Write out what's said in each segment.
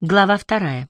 Глава 2.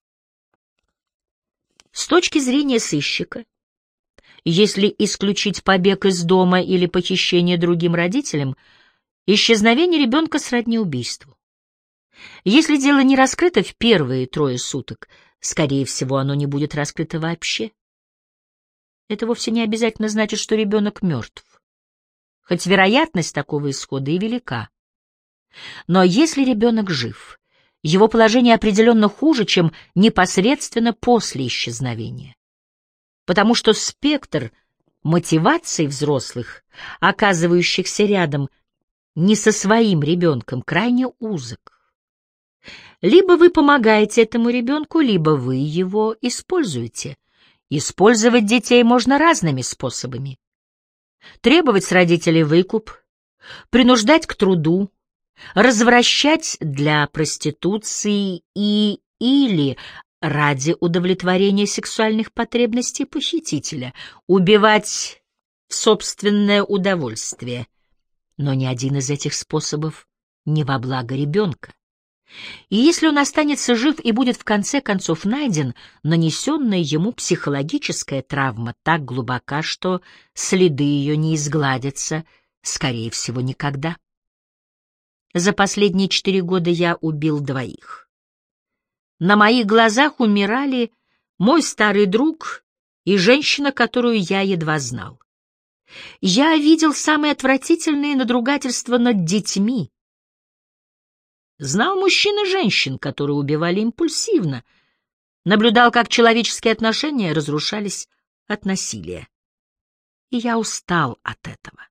С точки зрения сыщика, если исключить побег из дома или похищение другим родителям, исчезновение ребенка сродни убийству. Если дело не раскрыто в первые 3 суток, скорее всего, оно не будет раскрыто вообще. Это вовсе не обязательно значит, что ребенок мертв, хоть вероятность такого исхода и велика. Но если ребенок жив, его положение определенно хуже, чем непосредственно после исчезновения, потому что спектр мотиваций взрослых, оказывающихся рядом не со своим ребенком, крайне узок. Либо вы помогаете этому ребенку, либо вы его используете. Использовать детей можно разными способами. Требовать с родителей выкуп, принуждать к труду, развращать для проституции или ради удовлетворения сексуальных потребностей похитителя, убивать в собственное удовольствие. Но ни один из этих способов не во благо ребенка. И если он останется жив и будет в конце концов найден, нанесенная ему психологическая травма так глубока, что следы ее не изгладятся, скорее всего, никогда. За последние 4 года я убил 2. На моих глазах умирали мой старый друг и женщина, которую я едва знал. Я видел самые отвратительные надругательства над детьми. Знал мужчин и женщин, которые убивали импульсивно. Наблюдал, как человеческие отношения разрушались от насилия. И я устал от этого.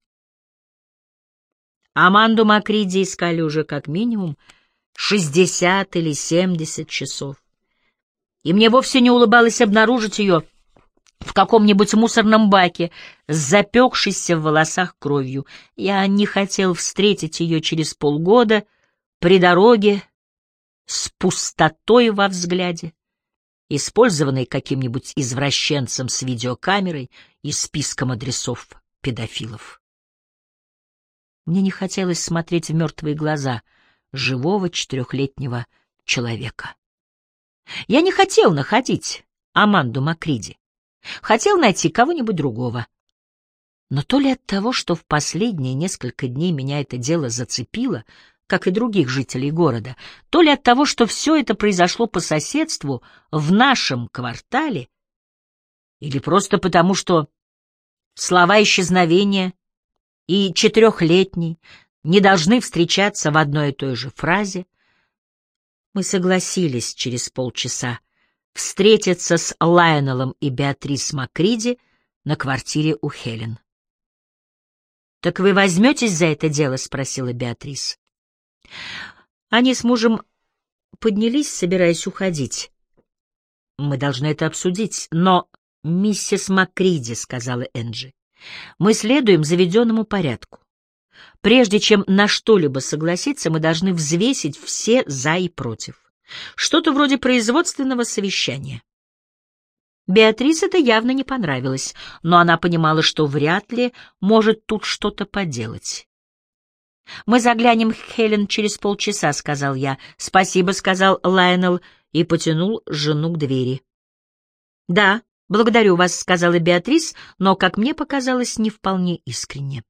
Аманду Макриди искали уже как минимум 60 или 70 часов. И мне вовсе не улыбалось обнаружить ее в каком-нибудь мусорном баке с запекшейся в волосах кровью. Я не хотел встретить ее через полгода при дороге с пустотой во взгляде, использованной каким-нибудь извращенцем с видеокамерой и списком адресов педофилов. Мне не хотелось смотреть в мертвые глаза живого 4-летнего человека. Я не хотел находить Аманду Макриди. Хотел найти кого-нибудь другого. Но то ли от того, что в последние несколько дней меня это дело зацепило, как и других жителей города, то ли от того, что все это произошло по соседству в нашем квартале, или просто потому, что слова исчезновения и 4-летний не должны встречаться в одной и той же фразе, мы согласились через полчаса встретиться с Лайонелом и Беатрис Макриди на квартире у Хелен. «Так вы возьметесь за это дело?» — спросила Беатрис. Они с мужем поднялись, собираясь уходить. «Мы должны это обсудить, но...» «Миссис Макриди», — сказала Энджи, — «мы следуем заведенному порядку. Прежде чем на что-либо согласиться, мы должны взвесить все «за» и «против». Что-то вроде производственного совещания». Беатрис это явно не понравилось, но она понимала, что вряд ли может тут что-то поделать. «Мы заглянем к Хелен через полчаса», — сказал я. «Спасибо», — сказал Лайонел и потянул жену к двери. «Да, благодарю вас», — сказала Беатрис, но, как мне показалось, не вполне искренне.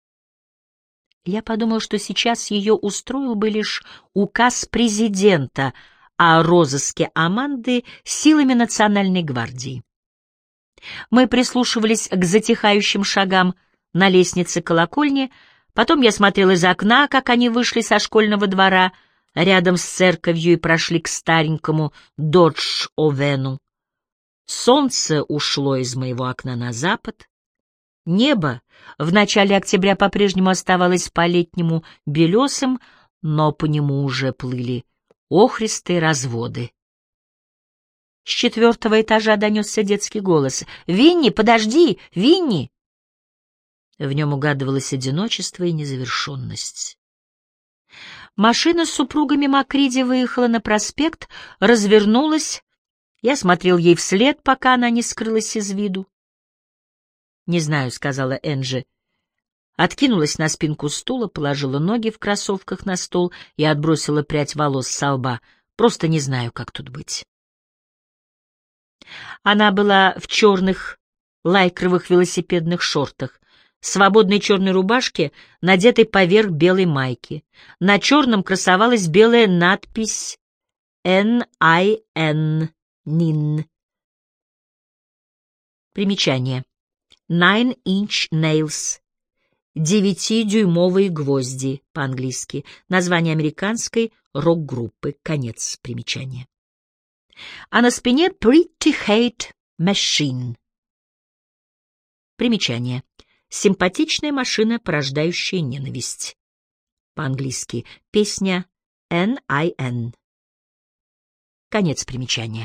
Я подумал, что сейчас ее устроил бы лишь указ президента о розыске Аманды силами Национальной гвардии. Мы прислушивались к затихающим шагам на лестнице колокольни. Потом я смотрел из окна, как они вышли со школьного двора рядом с церковью и прошли к старенькому Додж-Овену. Солнце ушло из моего окна на запад. Небо в начале октября по-прежнему оставалось по-летнему белесым, но по нему уже плыли охристые разводы. С 4-го этажа донесся детский голос. «Винни, подожди! Винни!» В нем угадывалось одиночество и незавершенность. Машина с супругами Макриди выехала на проспект, развернулась. Я смотрел ей вслед, пока она не скрылась из виду. «Не знаю», — сказала Энджи. Откинулась на спинку стула, положила ноги в кроссовках на стол и отбросила прядь волос со лба. Просто не знаю, как тут быть. Она была в черных лайкровых велосипедных шортах, свободной черной рубашке, надетой поверх белой майки. На черном красовалась белая надпись «N.I.N. Nin». Примечание. Nine Inch Nails. 9-дюймовые гвозди, по-английски. Название американской рок-группы. Конец примечания. А на спине Pretty Hate Machine. Примечание. Симпатичная машина, порождающая ненависть. По-английски. Песня N.I.N. Конец примечания.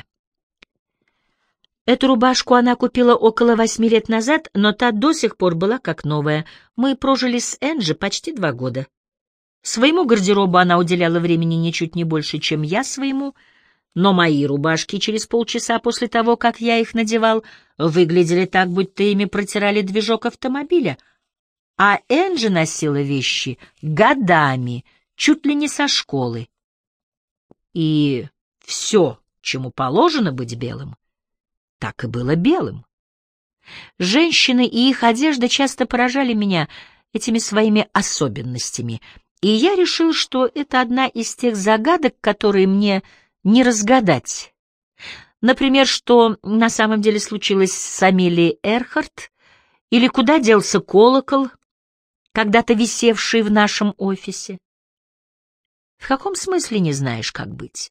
Эту рубашку она купила около 8 лет назад, но та до сих пор была как новая. Мы прожили с Энджи почти 2 года. Своему гардеробу она уделяла времени ничуть не больше, чем я своему, но мои рубашки через полчаса после того, как я их надевал, выглядели так, будто ими протирали движок автомобиля. А Энджи носила вещи годами, чуть ли не со школы. И все, чему положено быть белым, так и было белым. Женщины и их одежда часто поражали меня этими своими особенностями, и я решил, что это одна из тех загадок, которые мне не разгадать. Например, что на самом деле случилось с Амелией Эрхарт, или куда делся колокол, когда-то висевший в нашем офисе. В каком смысле не знаешь, как быть?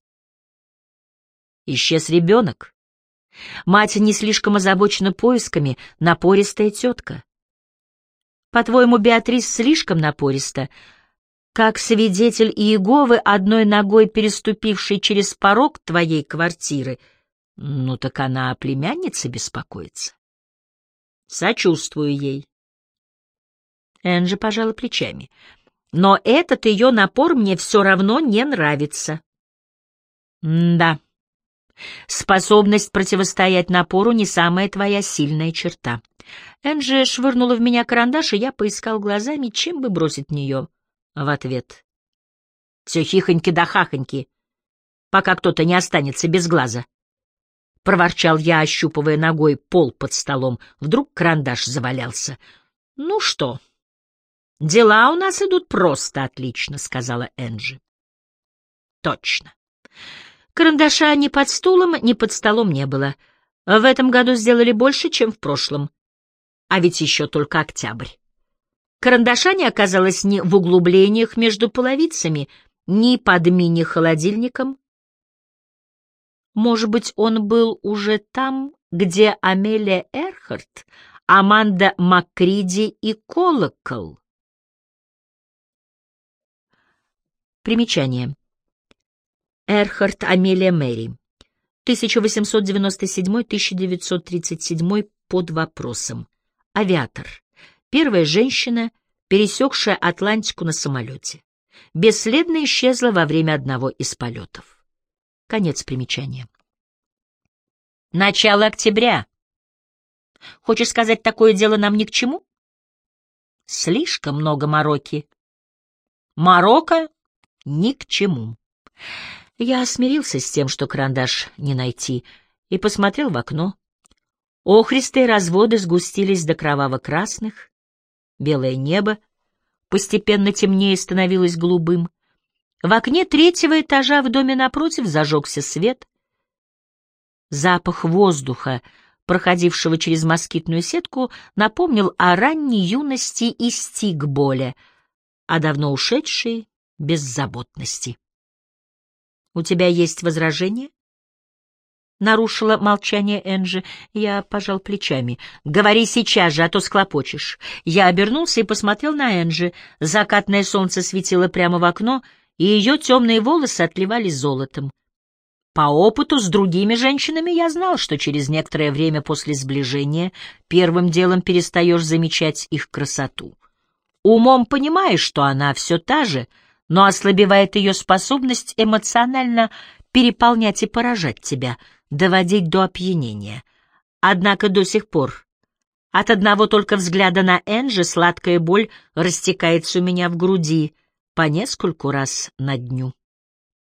Исчез ребенок. Мать не слишком озабочена поисками, напористая тетка. По-твоему, Беатрис слишком напориста, как свидетель Иеговы, одной ногой переступивший через порог твоей квартиры? Ну так она о племяннице беспокоится. Сочувствую ей. Энджи пожала плечами. Но этот ее напор мне все равно не нравится. Да. Способность противостоять напору не самая твоя сильная черта. Энджи швырнула в меня карандаш, и я поискал глазами, чем бы бросить в нее в ответ. Все хихоньки да хахоньки, пока кто-то не останется без глаза. Проворчал я, ощупывая ногой пол под столом. Вдруг карандаш завалялся. Ну что, дела у нас идут просто отлично, сказала Энджи. Точно. Карандаша ни под стулом, ни под столом не было. В этом году сделали больше, чем в прошлом. А ведь еще только октябрь. Карандаша не оказалось ни в углублениях между половицами, ни под мини-холодильником. Может быть, он был уже там, где Амелия Эрхарт, Аманда Маккриди и колокол. Примечание. Эрхарт Амелия Мэри, 1897-1937, под вопросом. Авиатор. Первая женщина, пересекшая Атлантику на самолете. Бесследно исчезла во время одного из полетов. Конец примечания. Начало октября. Хочешь сказать, такое дело нам ни к чему? Слишком много мороки. Морока ни к чему. Я смирился с тем, что карандаш не найти, и посмотрел в окно. Охристые разводы сгустились до кроваво-красных, белое небо постепенно темнее становилось голубым. В окне 3-го этажа в доме напротив зажегся свет. Запах воздуха, проходившего через москитную сетку, напомнил о ранней юности и стигболе, о давно ушедшей беззаботности. «У тебя есть возражения?» — нарушила молчание Энджи. Я пожал плечами. «Говори сейчас же, а то схлопочешь». Я обернулся и посмотрел на Энджи. Закатное солнце светило прямо в окно, и ее темные волосы отливали золотом. По опыту с другими женщинами я знал, что через некоторое время после сближения первым делом перестаешь замечать их красоту. Умом понимаешь, что она все та же, но ослабевает ее способность эмоционально переполнять и поражать тебя, доводить до опьянения. Однако до сих пор от одного только взгляда на Энджи сладкая боль растекается у меня в груди по нескольку раз на дню.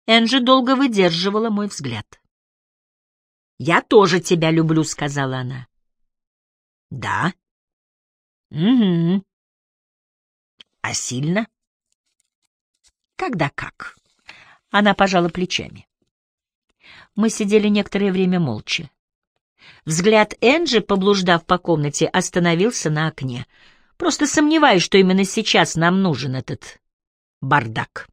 Энджи долго выдерживала мой взгляд. «Я тоже тебя люблю», — сказала она. «Да?» «Угу. А сильно?» «Когда как?» Она пожала плечами. Мы сидели некоторое время молча. Взгляд Энджи, поблуждав по комнате, остановился на окне. Просто сомневаюсь, что именно сейчас нам нужен этот бардак.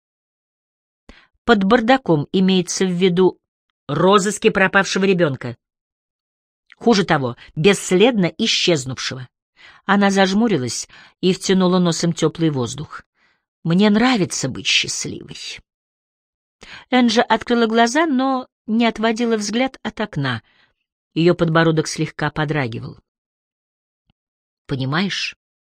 Под бардаком имеется в виду розыски пропавшего ребенка. Хуже того, бесследно исчезнувшего. Она зажмурилась и втянула носом теплый воздух. «Мне нравится быть счастливой». Энджи открыла глаза, но не отводила взгляд от окна. Ее подбородок слегка подрагивал. «Понимаешь?»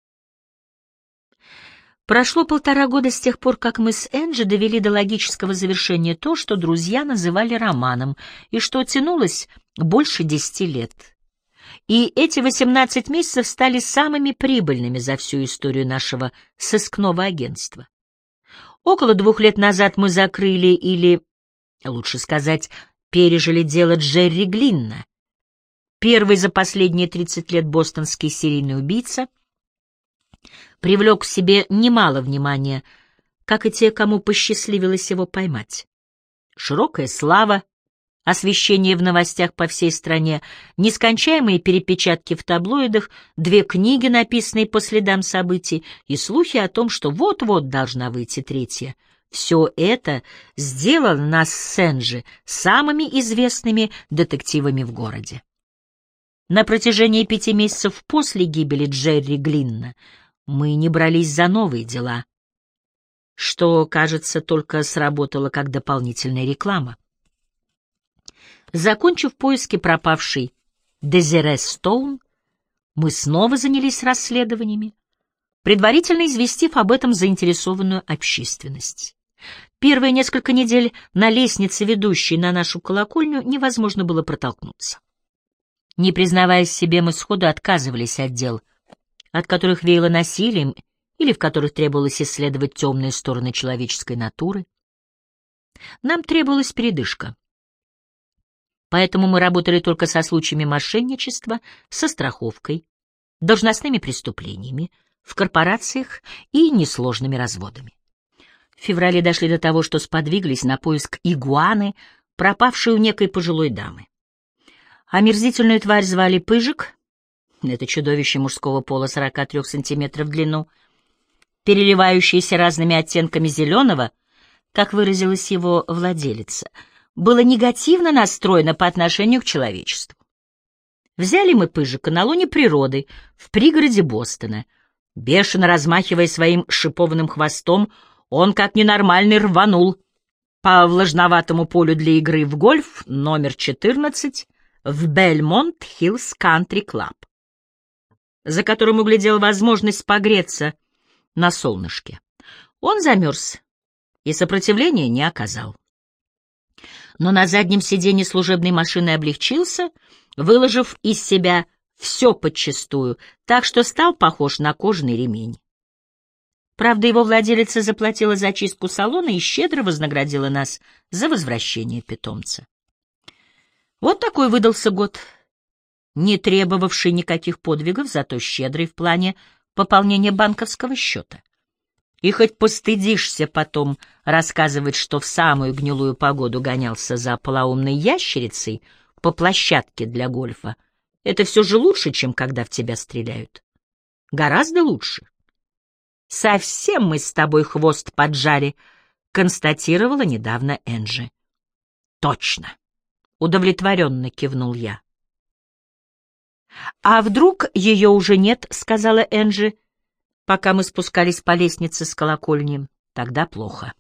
Прошло 1,5 года с тех пор, как мы с Энджи довели до логического завершения то, что друзья называли романом, и что тянулось больше 10 лет. И эти 18 месяцев стали самыми прибыльными за всю историю нашего сыскного агентства. Около 2 лет назад мы закрыли или, лучше сказать, пережили дело Джерри Глинна. Первый за последние 30 лет бостонский серийный убийца привлек к себе немало внимания, как и те, кому посчастливилось его поймать. Широкая слава, освещение в новостях по всей стране, нескончаемые перепечатки в таблоидах, 2 книги, написанные по следам событий, и слухи о том, что вот-вот должна выйти 3-я. Все это сделало нас с Энджи самыми известными детективами в городе. На протяжении 5 месяцев после гибели Джерри Глинна мы не брались за новые дела, что, кажется, только сработало как дополнительная реклама. Закончив поиски пропавшей Дезире Стоун, мы снова занялись расследованиями, предварительно известив об этом заинтересованную общественность. Первые несколько недель на лестнице, ведущей на нашу колокольню, невозможно было протолкнуться. Не признаваясь себе, мы сходу отказывались от дел, от которых веяло насилием или в которых требовалось исследовать темные стороны человеческой натуры. Нам требовалась передышка. Поэтому мы работали только со случаями мошенничества, со страховкой, должностными преступлениями, в корпорациях и несложными разводами. В феврале дошли до того, что сподвиглись на поиск игуаны, пропавшей у некой пожилой дамы. Омерзительную тварь звали Пыжик. Это чудовище мужского пола 43 сантиметров в длину, переливающееся разными оттенками зеленого, как выразилась его владелица, было негативно настроено по отношению к человечеству. Взяли мы Пыжика на лоне природы в пригороде Бостона. Бешено размахивая своим шипованным хвостом, он, как ненормальный, рванул по влажноватому полю для игры в гольф номер 14 в Бельмонт-Хиллз Кантри-Клаб, за которым углядел возможность погреться на солнышке. Он замерз и сопротивления не оказал. Но на заднем сиденье служебной машины облегчился, выложив из себя все подчистую, так что стал похож на кожаный ремень. Правда, его владелица заплатила за чистку салона и щедро вознаградила нас за возвращение питомца. Вот такой выдался год, не требовавший никаких подвигов, зато щедрый в плане пополнения банковского счета. И хоть постыдишься потом рассказывать, что в самую гнилую погоду гонялся за полоумной ящерицей по площадке для гольфа, это все же лучше, чем когда в тебя стреляют. Гораздо лучше. «Совсем мы с тобой хвост поджали», — констатировала недавно Энджи. «Точно», — удовлетворенно кивнул я. «А вдруг ее уже нет?» — сказала Энджи, пока мы спускались по лестнице с колокольни. «Тогда плохо».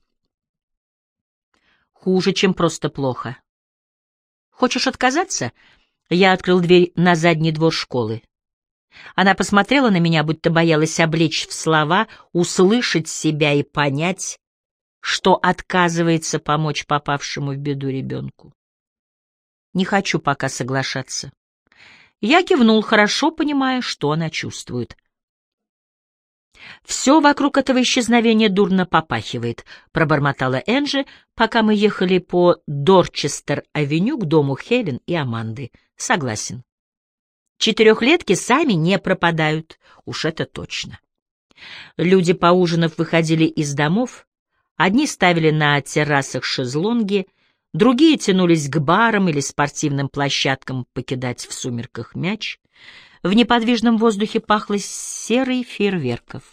«Хуже, чем просто плохо. Хочешь отказаться?» Я открыл дверь на задний двор школы. Она посмотрела на меня, будто боялась облечь в слова, услышать себя и понять, что отказывается помочь попавшему в беду ребенку. Не хочу пока соглашаться. Я кивнул, хорошо понимая, что она чувствует. «Все вокруг этого исчезновения дурно попахивает», — пробормотала Энджи, пока мы ехали по Дорчестер-авеню к дому Хелен и Аманды. «Согласен. Четырехлетки сами не пропадают, уж это точно». Люди, поужинав, выходили из домов. Одни ставили на террасах шезлонги, другие тянулись к барам или спортивным площадкам покидать в сумерках мяч. В неподвижном воздухе пахло серой фейерверков.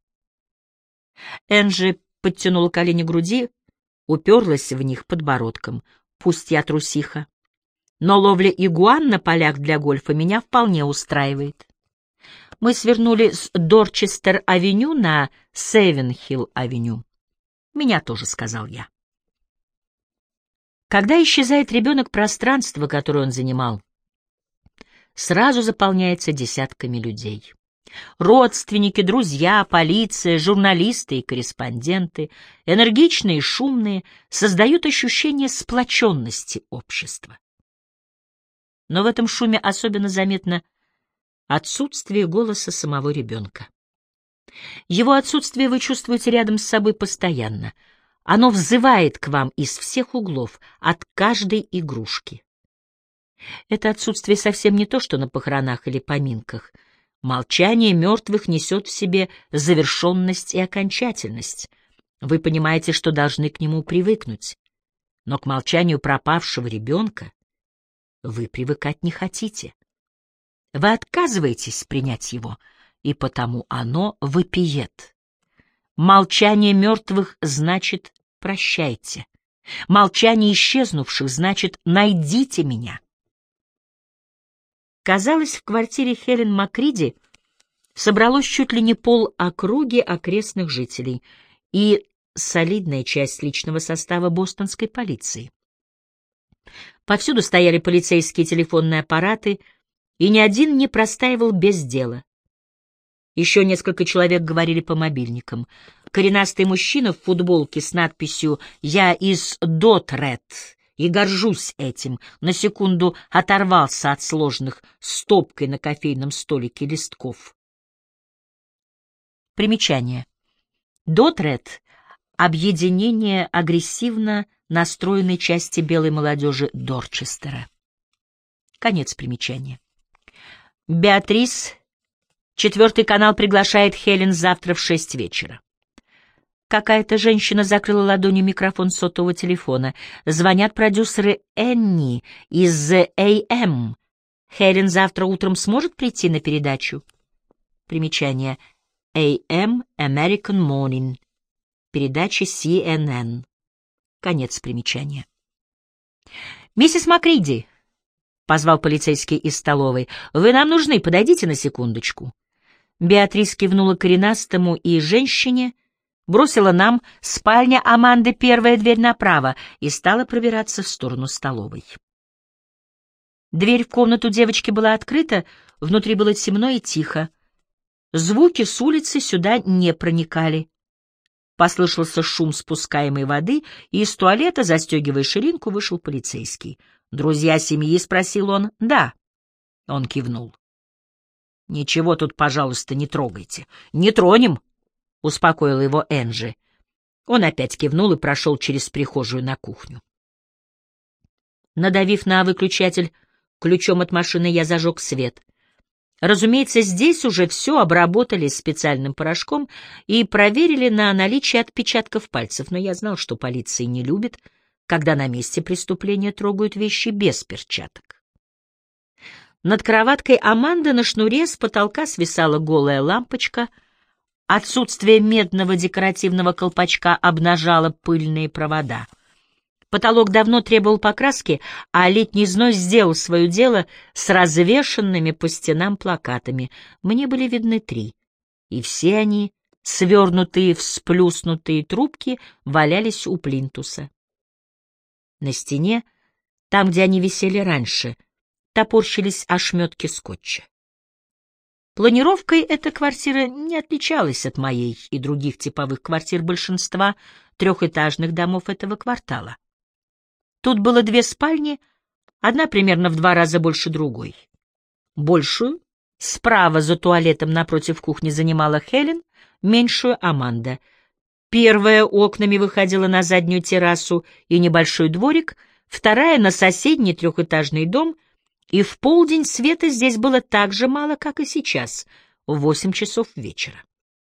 Энджи подтянула колени к груди, уперлась в них подбородком. «Пусть я трусиха, но ловля игуан на полях для гольфа меня вполне устраивает». Мы свернули с Дорчестер-авеню на Севенхилл-авеню. «Меня тоже», — сказал я. Когда исчезает ребенок, пространство, которое он занимал, сразу заполняется десятками людей. Родственники, друзья, полиция, журналисты и корреспонденты, энергичные и шумные, создают ощущение сплоченности общества. Но в этом шуме особенно заметно отсутствие голоса самого ребенка. Его отсутствие вы чувствуете рядом с собой постоянно. Оно взывает к вам из всех углов, от каждой игрушки. Это отсутствие совсем не то, что на похоронах или поминках. Молчание мертвых несет в себе завершенность и окончательность. Вы понимаете, что должны к нему привыкнуть. Но к молчанию пропавшего ребенка вы привыкать не хотите. Вы отказываетесь принять его, и потому оно вопиет. Молчание мертвых значит «прощайте». Молчание исчезнувших значит «найдите меня». Казалось, в квартире Хелен Макриди собралось чуть ли не полокруги окрестных жителей и солидная часть личного состава бостонской полиции. Повсюду стояли полицейские телефонные аппараты, и ни один не простаивал без дела. Еще несколько человек говорили по мобильникам. Коренастый мужчина в футболке с надписью «Я из Дотрет и горжусь этим» на секунду оторвался от сложных стопкой на кофейном столике листков. Примечание. Дотрет — объединение агрессивно настроенной части белой молодежи Дорчестера. Конец примечания. Беатрис, 4-й канал приглашает Хелен завтра в 6 вечера. Какая-то женщина закрыла ладонью микрофон сотового телефона. Звонят продюсеры Энни из AM. Хелен завтра утром сможет прийти на передачу? Примечание. AM — American Morning. Передача CNN. Конец примечания. «Миссис Макриди», — позвал полицейский из столовой, — «вы нам нужны, подойдите на секундочку». Беатрис кивнула коренастому и женщине, бросила нам спальня Аманды, первая дверь направо, и стала пробираться в сторону столовой. Дверь в комнату девочки была открыта, внутри было темно и тихо. Звуки с улицы сюда не проникали. Послышался шум спускаемой воды, и из туалета, застегивая ширинку, вышел полицейский. «Друзья семьи?» — спросил он. «Да». Он кивнул. «Ничего тут, пожалуйста, не трогайте». «Не тронем», — успокоила его Энджи. Он опять кивнул и прошел через прихожую на кухню. Надавив на выключатель ключом от машины, я зажег свет. Разумеется, здесь уже все обработали специальным порошком и проверили на наличие отпечатков пальцев, но я знал, что полиция не любит, когда на месте преступления трогают вещи без перчаток. Над кроваткой Аманды на шнуре с потолка свисала голая лампочка. Отсутствие медного декоративного колпачка обнажало пыльные провода. Потолок давно требовал покраски, а летний зной сделал свое дело с развешанными по стенам плакатами. Мне были видны 3, и все они, свернутые в сплюснутые трубки, валялись у плинтуса. На стене, там, где они висели раньше, топорщились ошметки скотча. Планировкой эта квартира не отличалась от моей и других типовых квартир большинства трехэтажных домов этого квартала. Тут было 2 спальни, одна примерно в 2 раза больше другой. Большую, Справа за туалетом напротив кухни занимала Хелен, меньшую — Аманда. Первая окнами выходила на заднюю террасу и небольшой дворик, вторая — на соседний трехэтажный дом, и в полдень света здесь было так же мало, как и сейчас, в 8 часов вечера.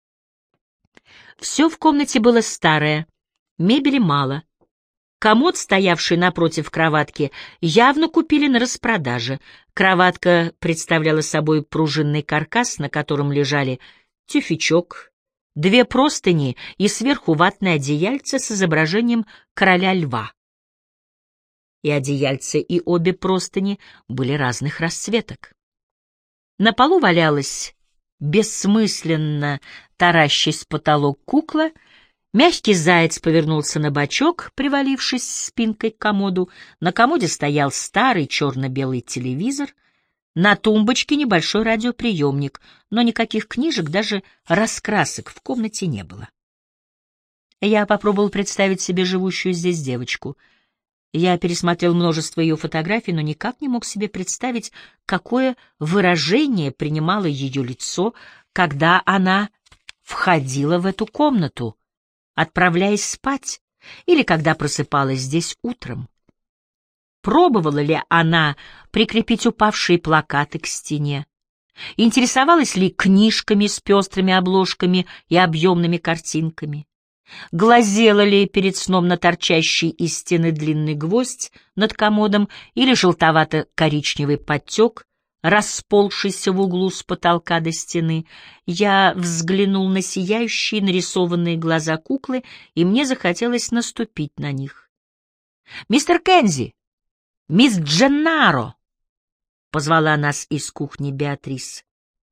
Все в комнате было старое, мебели мало. Комод, стоявший напротив кроватки, явно купили на распродаже. Кроватка представляла собой пружинный каркас, на котором лежали тюфячок, 2 простыни и сверху ватное одеяльце с изображением короля льва. И одеяльце, и обе простыни были разных расцветок. На полу валялась, бессмысленно таращась в потолок, кукла. Мягкий заяц повернулся на бочок, привалившись спинкой к комоду. На комоде стоял старый черно-белый телевизор. На тумбочке небольшой радиоприемник, но никаких книжек, даже раскрасок в комнате не было. Я попробовал представить себе живущую здесь девочку. Я пересмотрел множество ее фотографий, но никак не мог себе представить, какое выражение принимало ее лицо, когда она входила в эту комнату, отправляясь спать, или когда просыпалась здесь утром. Пробовала ли она прикрепить упавшие плакаты к стене? Интересовалась ли книжками с пестрыми обложками и объемными картинками? Глазела ли перед сном на торчащий из стены длинный гвоздь над комодом или желтовато-коричневый подтек, расползшийся в углу с потолка до стены? Я взглянул на сияющие нарисованные глаза куклы, и мне захотелось наступить на них. «Мистер Кензи! Мисс Дженнаро!» — позвала нас из кухни Беатрис.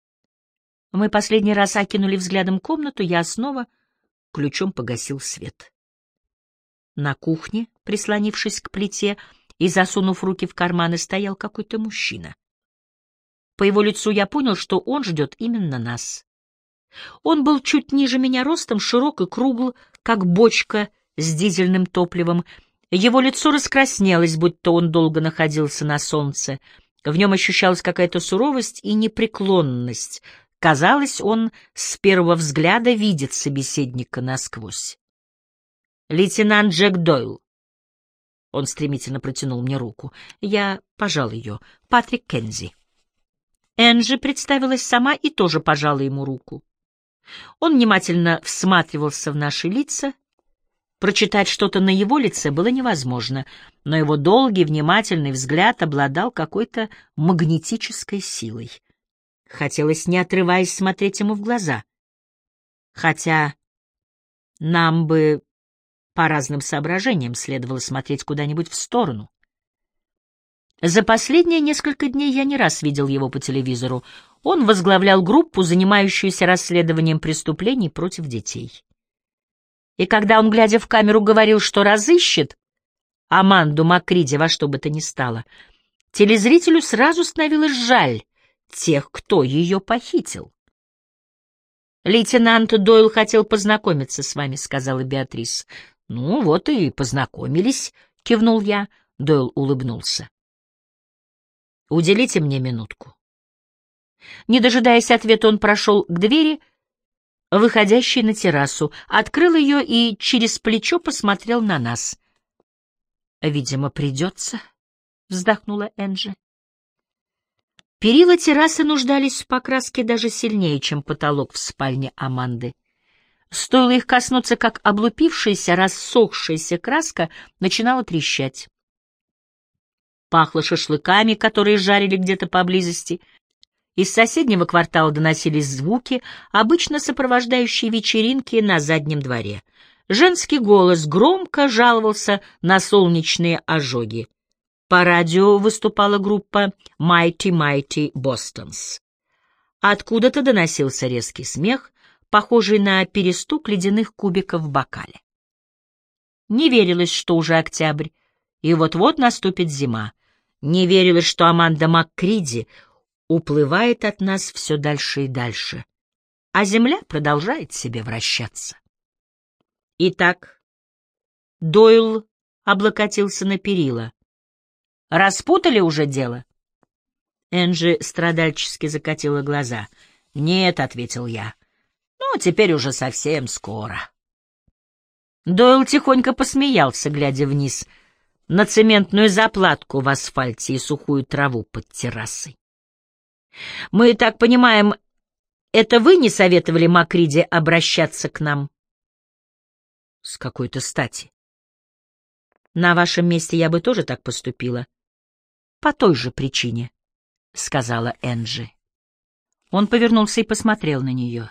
Мы последний раз окинули взглядом комнату, я снова ключом погасил свет. На кухне, прислонившись к плите и засунув руки в карманы, стоял какой-то мужчина. По его лицу я понял, что он ждет именно нас. Он был чуть ниже меня ростом, широк и кругл, как бочка с дизельным топливом. Его лицо раскраснелось, будто он долго находился на солнце. В нем ощущалась какая-то суровость и непреклонность. Казалось, он с первого взгляда видит собеседника насквозь. «Лейтенант Джек Дойл». Он стремительно протянул мне руку. Я пожал ее. «Патрик Кензи». Энджи представилась сама и тоже пожала ему руку. Он внимательно всматривался в наши лица. Прочитать что-то на его лице было невозможно, но его долгий, внимательный взгляд обладал какой-то магнетической силой. Хотелось, не отрываясь, смотреть ему в глаза. Хотя нам бы по разным соображениям следовало смотреть куда-нибудь в сторону. За последние несколько дней я не раз видел его по телевизору. Он возглавлял группу, занимающуюся расследованием преступлений против детей. И когда он, глядя в камеру, говорил, что разыщет Аманду Макриди во что бы то ни стало, телезрителю сразу становилось жаль тех, кто ее похитил. «Лейтенант Дойл хотел познакомиться с вами», — сказала Беатрис. «Ну вот и познакомились», — кивнул я. Дойл улыбнулся. «Уделите мне минутку». Не дожидаясь ответа, он прошел к двери, выходящей на террасу, открыл ее и через плечо посмотрел на нас. «Видимо, придется», — вздохнула Энджи. Перила террасы нуждались в покраске даже сильнее, чем потолок в спальне Аманды. Стоило их коснуться, как облупившаяся, рассохшаяся краска начинала трещать. Пахло шашлыками, которые жарили где-то поблизости. Из соседнего квартала доносились звуки, обычно сопровождающие вечеринки на заднем дворе. Женский голос громко жаловался на солнечные ожоги. По радио выступала группа Mighty Mighty Bostons. Откуда-то доносился резкий смех, похожий на перестук ледяных кубиков в бокале. Не верилось, что уже октябрь, и вот-вот наступит зима. Не верилось, что Аманда Маккриди уплывает от нас все дальше и дальше, а земля продолжает себе вращаться. Итак, Дойл облокотился на перила. Распутали уже дело? Энджи страдальчески закатила глаза. «Нет», — ответил я. «Ну, теперь уже совсем скоро». Дойл тихонько посмеялся, глядя вниз на цементную заплатку в асфальте и сухую траву под террасой. «Мы так понимаем, это вы не советовали Макриде обращаться к нам?» «С какой-то стати?» «На вашем месте я бы тоже так поступила. По той же причине», — сказала Энджи. Он повернулся и посмотрел на нее.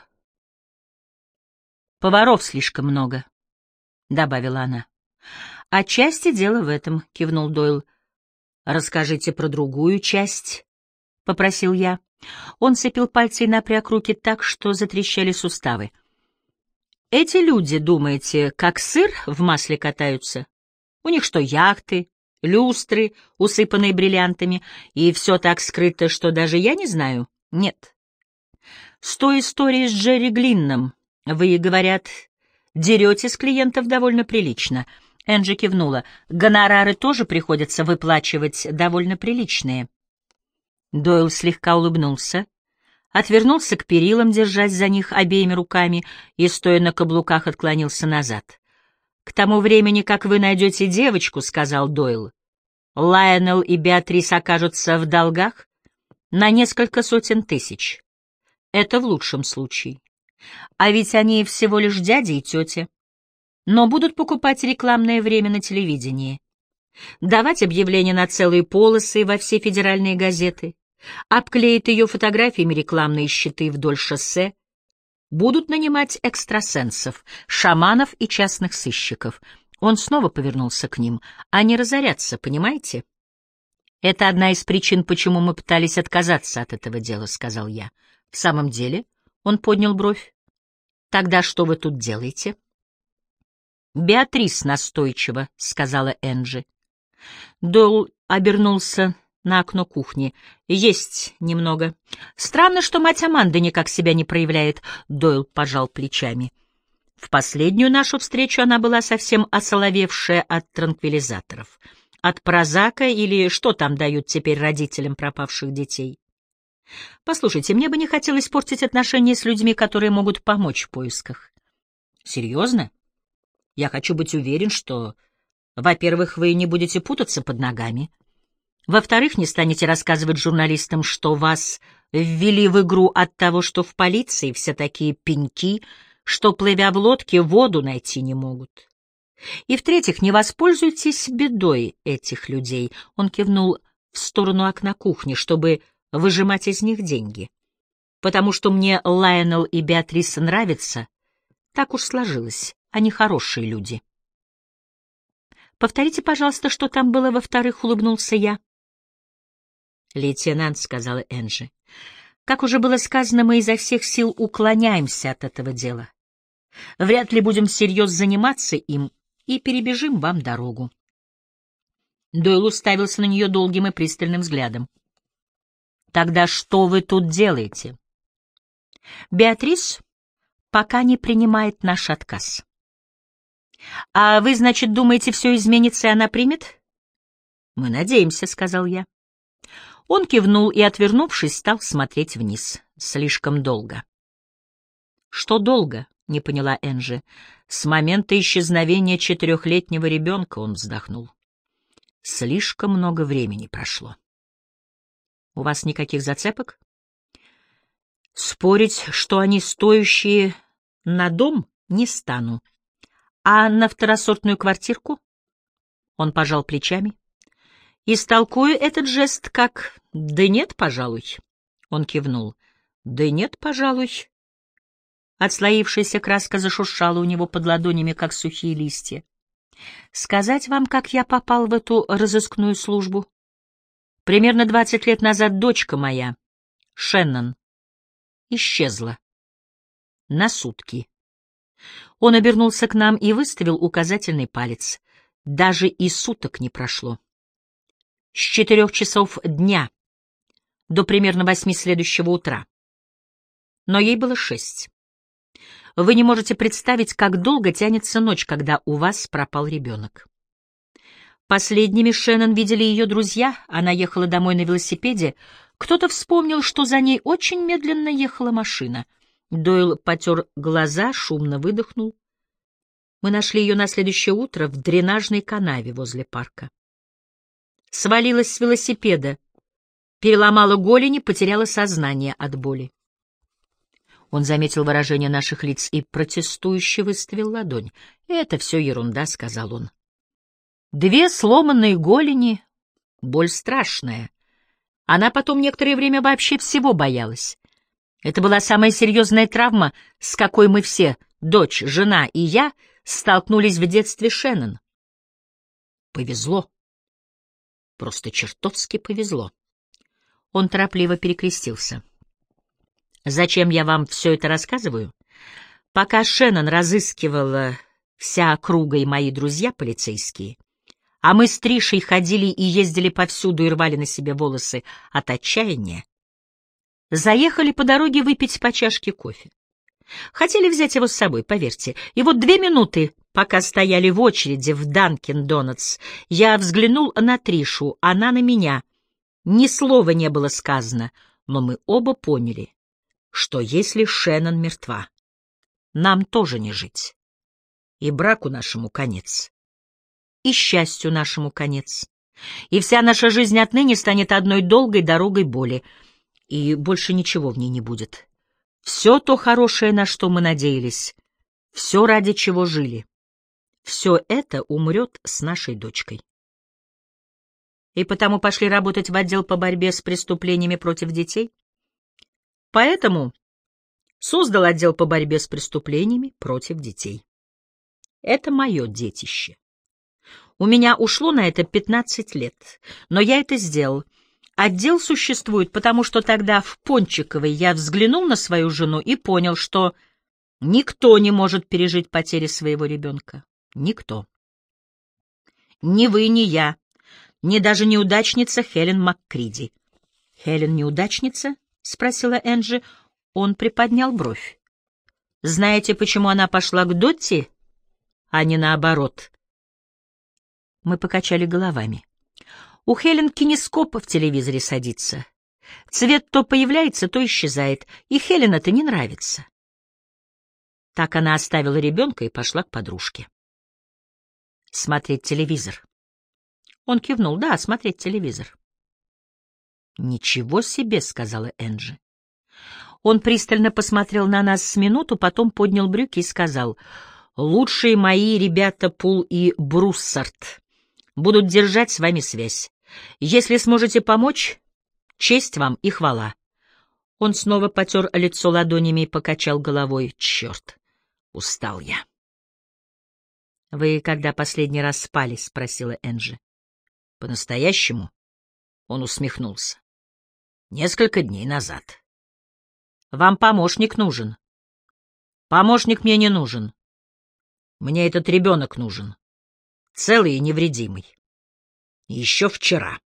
«Поваров слишком много», — добавила она. «Отчасти дело в этом», — кивнул Дойл. «Расскажите про другую часть», — попросил я. Он сцепил пальцы и напряг руки так, что затрещали суставы. «Эти люди, думаете, как сыр в масле катаются? У них что, яхты, люстры, усыпанные бриллиантами, и все так скрыто, что даже я не знаю? Нет. С той историей с Джерри Глинном вы, говорят, дерете с клиентов довольно прилично». Энджи кивнула. «Гонорары тоже приходится выплачивать довольно приличные». Дойл слегка улыбнулся, отвернулся к перилам, держась за них обеими руками, и, стоя на каблуках, отклонился назад. «К тому времени, как вы найдете девочку, — сказал Дойл, — Лайонел и Беатрис окажутся в долгах на несколько сотен тысяч. Это в лучшем случае. А ведь они всего лишь дядя и тетя. Но будут покупать рекламное время на телевидении, давать объявления на целые полосы во все федеральные газеты, обклеят ее фотографиями рекламные щиты вдоль шоссе, будут нанимать экстрасенсов, шаманов и частных сыщиков». Он снова повернулся к ним. «Они разорятся, понимаете? Это одна из причин, почему мы пытались отказаться от этого дела», — сказал я. «В самом деле?» — он поднял бровь. «Тогда что вы тут делаете?» «Беатрис настойчиво», — сказала Энджи. Дойл обернулся на окно кухни. «Есть немного. Странно, что мать Аманды никак себя не проявляет», — Дойл пожал плечами. «В последнюю нашу встречу она была совсем осоловевшая от транквилизаторов, от прозака или что там дают теперь родителям пропавших детей. Послушайте, мне бы не хотелось портить отношения с людьми, которые могут помочь в поисках». «Серьезно? Я хочу быть уверен, что, во-первых, вы не будете путаться под ногами, во-вторых, не станете рассказывать журналистам, что вас ввели в игру от того, что в полиции все такие пеньки, что, плывя в лодке, воду найти не могут. И, в-третьих, не воспользуйтесь бедой этих людей», — он кивнул в сторону окна кухни, чтобы выжимать из них деньги. «Потому что мне Лайонел и Беатрис нравятся, так уж сложилось, они хорошие люди». «Повторите, пожалуйста, что там было во-вторых», — улыбнулся я. «Лейтенант», — сказала Энджи, — «как уже было сказано, мы изо всех сил уклоняемся от этого дела. Вряд ли будем всерьез заниматься им и перебежим вам дорогу». Дойл уставился на нее долгим и пристальным взглядом. «Тогда что вы тут делаете?» «Беатрис пока не принимает наш отказ». «А вы, значит, думаете, все изменится, и она примет?» «Мы надеемся», — сказал я. Он кивнул и, отвернувшись, стал смотреть вниз. Слишком долго. «Что долго?» — не поняла Энджи. «С момента исчезновения 4-летнего ребенка», — он вздохнул. «Слишком много времени прошло». «У вас никаких зацепок?» «Спорить, что они стоящие на дом, не стану. А на второсортную квартирку?» Он пожал плечами. «Истолкую этот жест как «да нет, пожалуй». Он кивнул. «Да нет, пожалуй». Отслоившаяся краска зашуршала у него под ладонями, как сухие листья. «Сказать вам, как я попал в эту разыскную службу? Примерно 20 лет назад дочка моя, Шеннон, исчезла. На сутки». Он обернулся к нам и выставил указательный палец. Даже и суток не прошло. С 4 часов дня до примерно 8 следующего утра. Но ей было 6. Вы не можете представить, как долго тянется ночь, когда у вас пропал ребенок. Последними Шеннон видели ее друзья. Она ехала домой на велосипеде, Кто-то вспомнил, что за ней очень медленно ехала машина. Дойл потер глаза, шумно выдохнул. Мы нашли ее на следующее утро в дренажной канаве возле парка. Свалилась с велосипеда, переломала голени, потеряла сознание от боли. Он заметил выражение наших лиц и протестующе выставил ладонь. «Это все ерунда», — сказал он. «2 сломанные голени — боль страшная. Она потом некоторое время вообще всего боялась. Это была самая серьезная травма, с какой мы все, дочь, жена и я, столкнулись в детстве Шеннон. Повезло. Просто чертовски повезло». Он торопливо перекрестился. «Зачем я вам все это рассказываю? Пока Шеннон разыскивала вся округа и мои друзья полицейские, а мы с Тришей ходили и ездили повсюду и рвали на себе волосы от отчаяния, заехали по дороге выпить по чашке кофе. Хотели взять его с собой, поверьте. И вот 2 минуты, пока стояли в очереди в Данкин Донатс, я взглянул на Тришу, она на меня. Ни слова не было сказано, но мы оба поняли, что если Шеннон мертва, нам тоже не жить. И браку нашему конец, и счастью нашему конец. И вся наша жизнь отныне станет одной долгой дорогой боли, и больше ничего в ней не будет. Все то хорошее, на что мы надеялись, все, ради чего жили, все это умрет с нашей дочкой. И потому пошли работать в отдел по борьбе с преступлениями против детей. Поэтому создал отдел по борьбе с преступлениями против детей. Это мое детище. У меня ушло на это 15 лет, но я это сделал. Отдел существует, потому что тогда в Пончиковой я взглянул на свою жену и понял, что никто не может пережить потери своего ребенка. Никто. Ни вы, ни я, ни даже неудачница Хелен МакКриди. «Хелен неудачница?» — спросила Энджи. Он приподнял бровь. «Знаете, почему она пошла к Дотти, а не наоборот?» Мы покачали головами. У Хелен кинескоп в телевизоре садится. Цвет то появляется, то исчезает, и Хелен это не нравится. Так она оставила ребенка и пошла к подружке. Смотреть телевизор. Он кивнул. «Да, смотреть телевизор». «Ничего себе», — сказала Энджи. Он пристально посмотрел на нас с минуту, потом поднял брюки и сказал: «Лучшие мои ребята Пул и Бруссард будут держать с вами связь. Если сможете помочь, честь вам и хвала». Он снова потер лицо ладонями и покачал головой. «Черт, устал я». «Вы когда последний раз спали?» — спросила Энджи. «По-настоящему?» — он усмехнулся. «Несколько дней назад». «Вам помощник нужен». «Помощник мне не нужен. Мне этот ребенок нужен. Целый и невредимый. И еще вчера».